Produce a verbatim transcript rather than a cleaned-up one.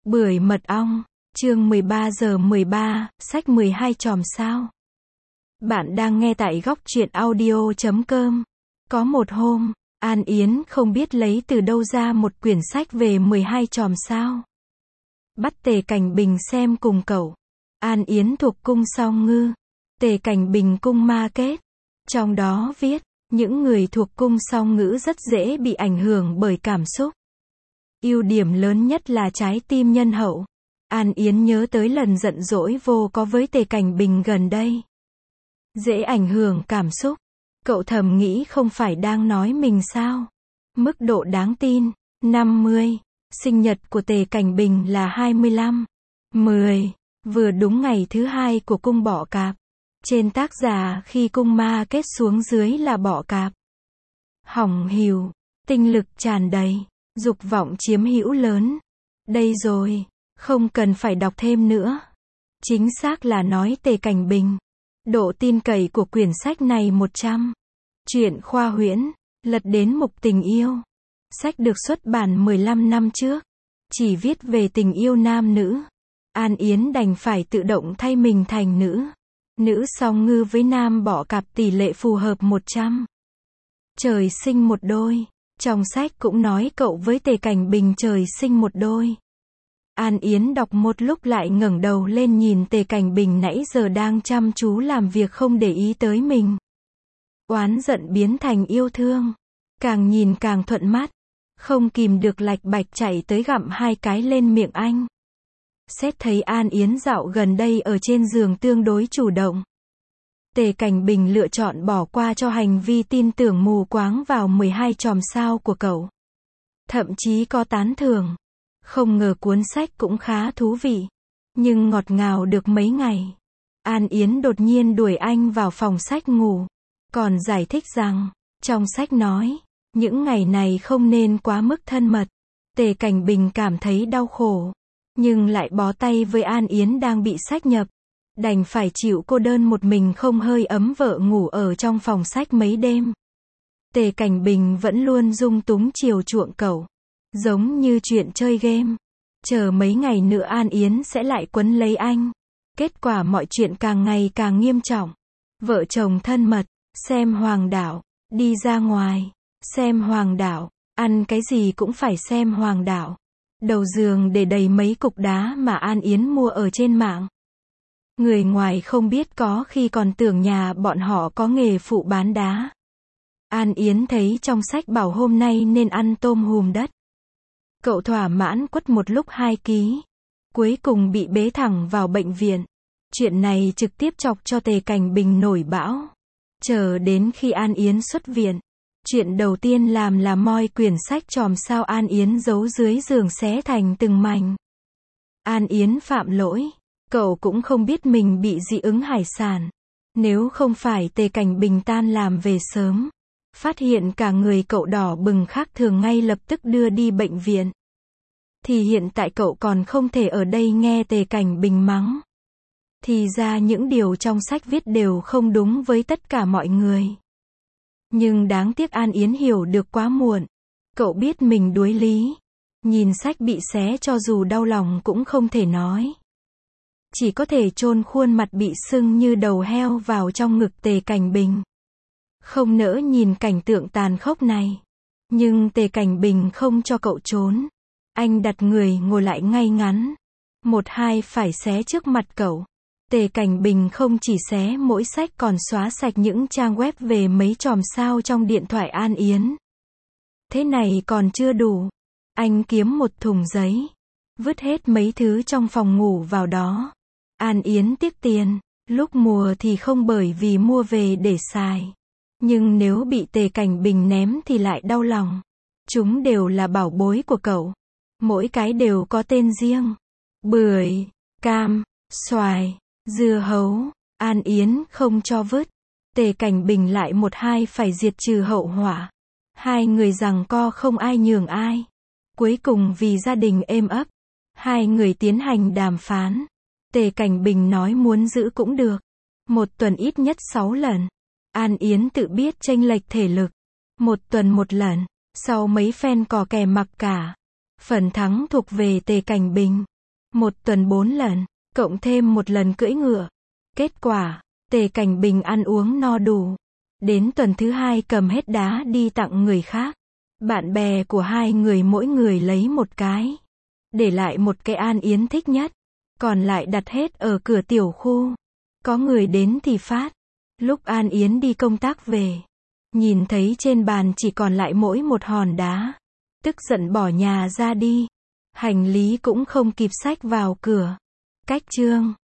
Bưởi mật ong, chương mười ba giờ mười ba, sách mười hai chòm sao. Bạn đang nghe tại góc truyện audio chấm com. Có một hôm, An Yến không biết lấy từ đâu ra một quyển sách về mười hai chòm sao. Bắt Tề Cảnh Bình xem cùng cậu. An Yến thuộc cung Song Ngư, Tề Cảnh Bình cung Ma Kết. Trong đó viết, những người thuộc cung Song Ngữ rất dễ bị ảnh hưởng bởi cảm xúc. Ưu điểm lớn nhất là trái tim nhân hậu. An Yến nhớ tới lần giận dỗi vô có với Tề Cảnh Bình gần đây. Dễ ảnh hưởng cảm xúc. Cậu thầm nghĩ không phải đang nói mình sao. Mức độ đáng tin, năm mươi. Sinh nhật của Tề Cảnh Bình là hai mươi lăm. mười. Vừa đúng ngày thứ hai của cung Bọ Cạp. Trên tác giả khi cung Ma Kết xuống dưới là Bọ Cạp. Hỏng hìu, tinh lực tràn đầy, dục vọng chiếm hữu lớn. Đây rồi, không cần phải đọc thêm nữa. Chính xác là nói Tề Cảnh Bình. Độ tin cậy của quyển sách này một trăm. Truyện khoa huyễn, lật đến mục tình yêu. Sách được xuất bản mười lăm năm trước. Chỉ viết về tình yêu nam nữ. An Yến đành phải tự động thay mình thành nữ. Nữ Song Ngư với nam Bọ Cạp tỷ lệ phù hợp một trăm. Trời sinh một đôi. Trong sách cũng nói cậu với Tề Cảnh Bình trời sinh một đôi. An Yến đọc một lúc lại ngẩng đầu lên nhìn Tề Cảnh Bình nãy giờ đang chăm chú làm việc không để ý tới mình. Oán giận biến thành yêu thương. Càng nhìn càng thuận mắt. Không kìm được lạch bạch chạy tới gặm hai cái lên miệng anh. Xét thấy An Yến dạo gần đây ở trên giường tương đối chủ động. Tề Cảnh Bình lựa chọn bỏ qua cho hành vi tin tưởng mù quáng vào mười hai chòm sao của cậu. Thậm chí có tán thưởng. Không ngờ cuốn sách cũng khá thú vị. Nhưng ngọt ngào được mấy ngày. An Yến đột nhiên đuổi anh vào phòng sách ngủ. Còn giải thích rằng, trong sách nói, những ngày này không nên quá mức thân mật. Tề Cảnh Bình cảm thấy đau khổ. Nhưng lại bó tay với An Yến đang bị sách nhập. Đành phải chịu cô đơn một mình không hơi ấm vợ ngủ ở trong phòng sách mấy đêm. Tề Cảnh Bình vẫn luôn dung túng chiều chuộng cậu. Giống như chuyện chơi game. Chờ mấy ngày nữa An Yến sẽ lại quấn lấy anh. Kết quả mọi chuyện càng ngày càng nghiêm trọng. Vợ chồng thân mật, xem hoàng đảo, đi ra ngoài, xem hoàng đảo, ăn cái gì cũng phải xem hoàng đảo. Đầu giường để đầy mấy cục đá mà An Yến mua ở trên mạng. Người ngoài không biết có khi còn tưởng nhà bọn họ có nghề phụ bán đá. An Yến thấy trong sách bảo hôm nay nên ăn tôm hùm đất. Cậu thỏa mãn quất một lúc hai ký. Cuối cùng bị bế thẳng vào bệnh viện. Chuyện này trực tiếp chọc cho Tề Cảnh Bình nổi bão. Chờ đến khi An Yến xuất viện. Chuyện đầu tiên làm là moi quyển sách chòm sao An Yến giấu dưới giường xé thành từng mảnh. An Yến phạm lỗi. Cậu cũng không biết mình bị dị ứng hải sản. Nếu không phải Tề Cảnh Bình tan làm về sớm. Phát hiện cả người cậu đỏ bừng khác thường ngay lập tức đưa đi bệnh viện. Thì hiện tại cậu còn không thể ở đây nghe Tề Cảnh Bình mắng. Thì ra những điều trong sách viết đều không đúng với tất cả mọi người. Nhưng đáng tiếc An Yến hiểu được quá muộn. Cậu biết mình đuối lý. Nhìn sách bị xé cho dù đau lòng cũng không thể nói. Chỉ có thể chôn khuôn mặt bị sưng như đầu heo vào trong ngực Tề Cảnh Bình. Không nỡ nhìn cảnh tượng tàn khốc này. Nhưng Tề Cảnh Bình không cho cậu trốn. Anh đặt người ngồi lại ngay ngắn. Một hai phải xé trước mặt cậu. Tề Cảnh Bình không chỉ xé mỗi sách còn xóa sạch những trang web về mấy chòm sao trong điện thoại An Yến. Thế này còn chưa đủ. Anh kiếm một thùng giấy. Vứt hết mấy thứ trong phòng ngủ vào đó. An Yến tiếc tiền. Lúc mùa thì không bởi vì mua về để xài. Nhưng nếu bị Tề Cảnh Bình ném thì lại đau lòng. Chúng đều là bảo bối của cậu. Mỗi cái đều có tên riêng. Bưởi, cam, xoài, dưa hấu. An Yến không cho vứt. Tề Cảnh Bình lại một hai phải diệt trừ hậu họa. Hai người giằng co không ai nhường ai. Cuối cùng vì gia đình êm ấp. Hai người tiến hành đàm phán. Tề Cảnh Bình nói muốn giữ cũng được. Một tuần ít nhất sáu lần. An Yến tự biết chênh lệch thể lực. Một tuần một lần. Sau mấy phen cò kè mặc cả. Phần thắng thuộc về Tề Cảnh Bình. Một tuần bốn lần, cộng thêm một lần cưỡi ngựa. Kết quả, Tề Cảnh Bình ăn uống no đủ. Đến tuần thứ hai cầm hết đá đi tặng người khác. Bạn bè của hai người mỗi người lấy một cái. Để lại một cái An Yến thích nhất. Còn lại đặt hết ở cửa tiểu khu. Có người đến thì phát. Lúc An Yến đi công tác về. Nhìn thấy trên bàn chỉ còn lại mỗi một hòn đá. Tức giận bỏ nhà ra đi. Hành lý cũng không kịp xách vào cửa. Cách chương